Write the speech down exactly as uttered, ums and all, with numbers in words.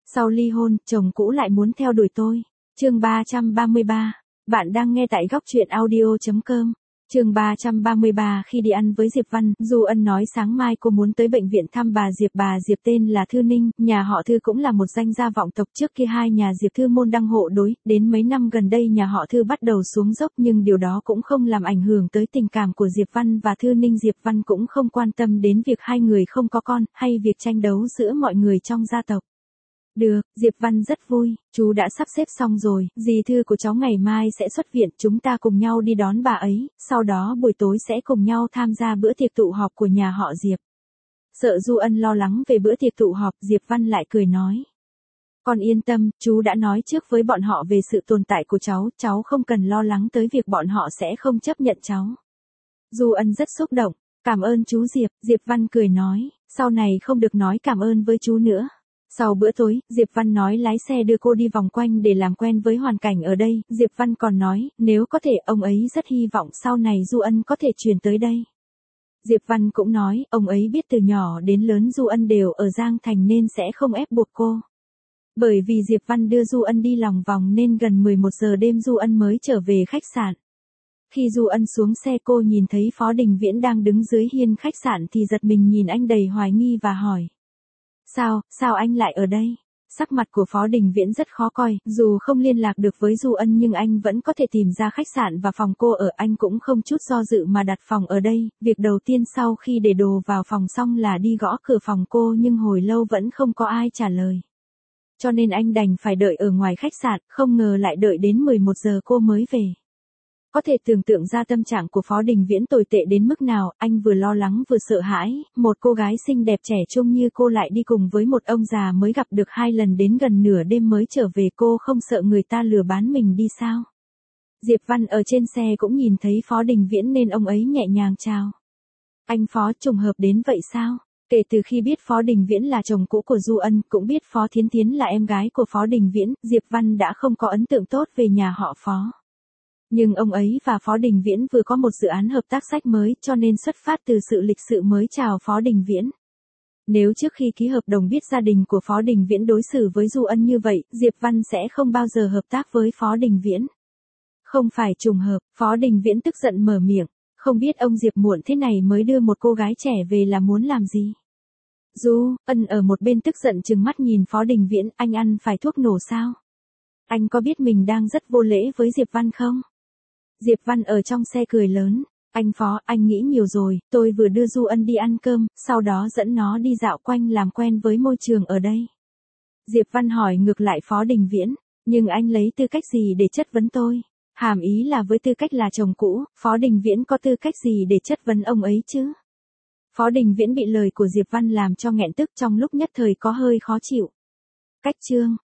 Sau ly hôn, chồng cũ lại muốn theo đuổi tôi. Chương ba trăm ba mươi ba. Bạn đang nghe tại góc truyện audio chấm com. Chương ba trăm ba mươi ba. Khi đi ăn với Diệp Văn, Du Ân nói sáng mai cô muốn tới bệnh viện thăm bà Diệp. Bà Diệp tên là Thư Ninh, nhà họ Thư cũng là một danh gia vọng tộc. Trước kia hai nhà Diệp Thư môn đăng hộ đối, đến mấy năm gần đây nhà họ Thư bắt đầu xuống dốc, nhưng điều đó cũng không làm ảnh hưởng tới tình cảm của Diệp Văn và Thư Ninh. Diệp Văn cũng không quan tâm đến việc hai người không có con, hay việc tranh đấu giữa mọi người trong gia tộc. Được, Diệp Văn rất vui, chú đã sắp xếp xong rồi, dì Thư của cháu ngày mai sẽ xuất viện, chúng ta cùng nhau đi đón bà ấy, sau đó buổi tối sẽ cùng nhau tham gia bữa tiệc tụ họp của nhà họ Diệp. Sợ Du Ân lo lắng về bữa tiệc tụ họp, Diệp Văn lại cười nói. Con yên tâm, chú đã nói trước với bọn họ về sự tồn tại của cháu, cháu không cần lo lắng tới việc bọn họ sẽ không chấp nhận cháu. Du Ân rất xúc động, cảm ơn chú Diệp, Diệp Văn cười nói, sau này không được nói cảm ơn với chú nữa. Sau bữa tối, Diệp Văn nói lái xe đưa cô đi vòng quanh để làm quen với hoàn cảnh ở đây, Diệp Văn còn nói, nếu có thể ông ấy rất hy vọng sau này Du Ân có thể chuyển tới đây. Diệp Văn cũng nói, ông ấy biết từ nhỏ đến lớn Du Ân đều ở Giang Thành nên sẽ không ép buộc cô. Bởi vì Diệp Văn đưa Du Ân đi lòng vòng nên gần mười một giờ đêm Du Ân mới trở về khách sạn. Khi Du Ân xuống xe cô nhìn thấy Phó Đình Viễn đang đứng dưới hiên khách sạn thì giật mình nhìn anh đầy hoài nghi và hỏi. Sao, sao anh lại ở đây? Sắc mặt của Phó Đình Viễn rất khó coi, dù không liên lạc được với Du Ân nhưng anh vẫn có thể tìm ra khách sạn và phòng cô ở, anh cũng không chút do dự mà đặt phòng ở đây. Việc đầu tiên sau khi để đồ vào phòng xong là đi gõ cửa phòng cô nhưng hồi lâu vẫn không có ai trả lời. Cho nên anh đành phải đợi ở ngoài khách sạn, không ngờ lại đợi đến mười một giờ cô mới về. Có thể tưởng tượng ra tâm trạng của Phó Đình Viễn tồi tệ đến mức nào, anh vừa lo lắng vừa sợ hãi, một cô gái xinh đẹp trẻ trung như cô lại đi cùng với một ông già mới gặp được hai lần đến gần nửa đêm mới trở về, cô không sợ người ta lừa bán mình đi sao? Diệp Văn ở trên xe cũng nhìn thấy Phó Đình Viễn nên ông ấy nhẹ nhàng chào. Anh Phó, trùng hợp đến vậy sao? Kể từ khi biết Phó Đình Viễn là chồng cũ của Du Ân, cũng biết Phó Thiến Thiến là em gái của Phó Đình Viễn, Diệp Văn đã không có ấn tượng tốt về nhà họ Phó. Nhưng ông ấy và Phó Đình Viễn vừa có một dự án hợp tác sách mới cho nên xuất phát từ sự lịch sự mới chào Phó Đình Viễn. Nếu trước khi ký hợp đồng biết gia đình của Phó Đình Viễn đối xử với Du Ân như vậy, Diệp Văn sẽ không bao giờ hợp tác với Phó Đình Viễn. Không phải trùng hợp, Phó Đình Viễn tức giận mở miệng, không biết ông Diệp muộn thế này mới đưa một cô gái trẻ về là muốn làm gì. Du Ân ở một bên tức giận trừng mắt nhìn Phó Đình Viễn, anh ăn phải thuốc nổ sao? Anh có biết mình đang rất vô lễ với Diệp Văn không? Diệp Văn ở trong xe cười lớn, anh Phó, anh nghĩ nhiều rồi, tôi vừa đưa Du Ân đi ăn cơm, sau đó dẫn nó đi dạo quanh làm quen với môi trường ở đây. Diệp Văn hỏi ngược lại Phó Đình Viễn, nhưng anh lấy tư cách gì để chất vấn tôi? Hàm ý là với tư cách là chồng cũ, Phó Đình Viễn có tư cách gì để chất vấn ông ấy chứ? Phó Đình Viễn bị lời của Diệp Văn làm cho nghẹn tức, trong lúc nhất thời có hơi khó chịu. Cách chương